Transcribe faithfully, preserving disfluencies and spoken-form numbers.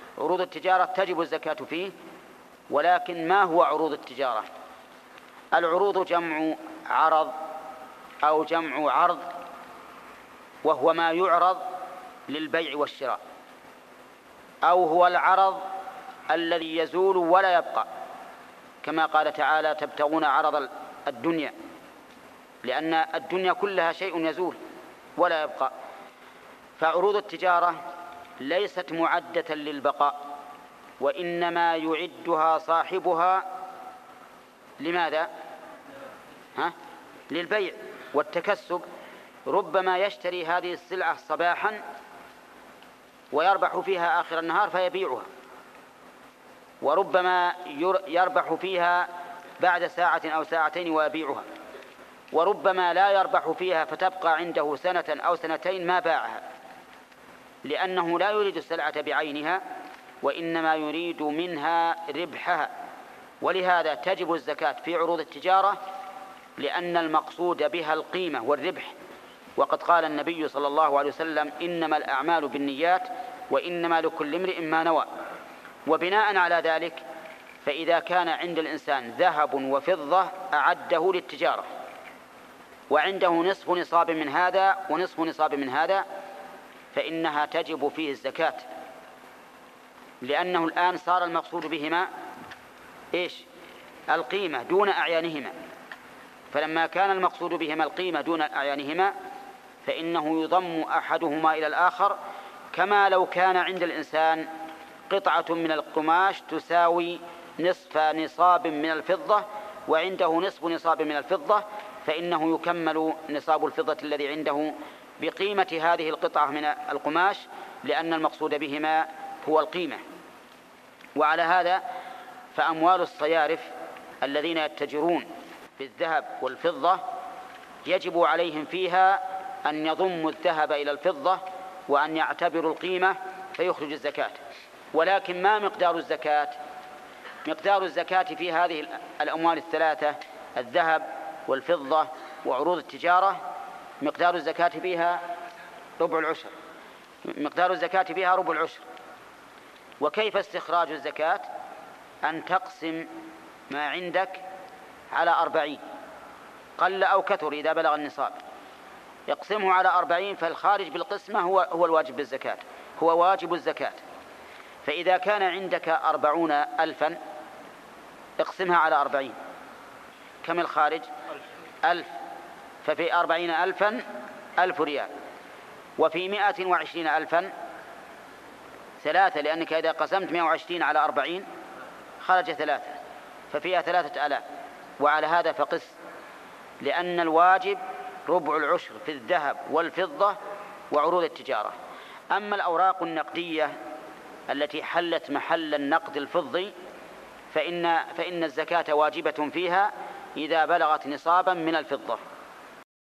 عروض التجارة تجب الزكاة فيه، ولكن ما هو عروض التجارة؟ العروض جمع عرض أو جمع عرض، وهو ما يعرض للبيع والشراء، أو هو العرض الذي يزول ولا يبقى، كما قال تعالى تبتغون عرض الدنيا، لأن الدنيا كلها شيء يزول ولا يبقى. فعروض التجارة ليست معدة للبقاء، وإنما يعدها صاحبها لماذا؟ ها؟ للبيع والتكسب. ربما يشتري هذه السلعة صباحا ويربح فيها آخر النهار فيبيعها، وربما يربح فيها بعد ساعة أو ساعتين ويبيعها، وربما لا يربح فيها فتبقى عنده سنة أو سنتين ما باعها، لأنه لا يريد السلعة بعينها، وإنما يريد منها ربحها. ولهذا تجب الزكاة في عروض التجارة، لأن المقصود بها القيمة والربح. وقد قال النبي صلى الله عليه وسلم إنما الأعمال بالنيات وإنما لكل امرئ ما نوى. وبناء على ذلك فإذا كان عند الإنسان ذهب وفضة أعده للتجارة، وعنده نصف نصاب من هذا ونصف نصاب من هذا، فإنها تجب فيه الزكاة، لأنه الآن صار المقصود بهما إيش؟ القيمة دون أعيانهما. فلما كان المقصود بهما القيمة دون أعيانهما فإنه يضم أحدهما إلى الآخر، كما لو كان عند الإنسان قطعة من القماش تساوي نصف نصاب من الفضة وعنده نصف نصاب من الفضة، فإنه يكمل نصاب الفضة الذي عنده بقيمة هذه القطعة من القماش، لأن المقصود بهما هو القيمة. وعلى هذا فأموال الصيارف الذين يتجرون بالذهب والفضة يجب عليهم فيها أن يضموا الذهب إلى الفضة وأن يعتبروا القيمة فيخرج الزكاة. ولكن ما مقدار الزكاة؟ مقدار الزكاة في هذه الأموال الثلاثة الذهب والفضة وعروض التجارة مقدار الزكاة فيها ربع العشر. مقدار الزكاة فيها ربع العشر. وكيف استخراج الزكاة؟ أن تقسم ما عندك على أربعين، قل أو كثر إذا بلغ النصاب، يقسمه على أربعين، فالخارج بالقسمة هو هو الواجب بالزكاة، هو واجب الزكاة. فإذا كان عندك أربعون ألفا اقسمها على أربعين، كم الخارج؟ ألف. ففي أربعين ألفا ألف ريال، وفي مائة وعشرين ألفا ثلاثة، لأنك إذا قسمت مائة وعشرين على أربعين خرج ثلاثة، ففيها ثلاثة آلاف. وعلى هذا فقس، لأن الواجب ربع العشر في الذهب والفضة وعروض التجارة. أما الأوراق النقدية التي حلت محل النقد الفضي فإن, فإن الزكاة واجبة فيها إذا بلغت نصابا من الفضة.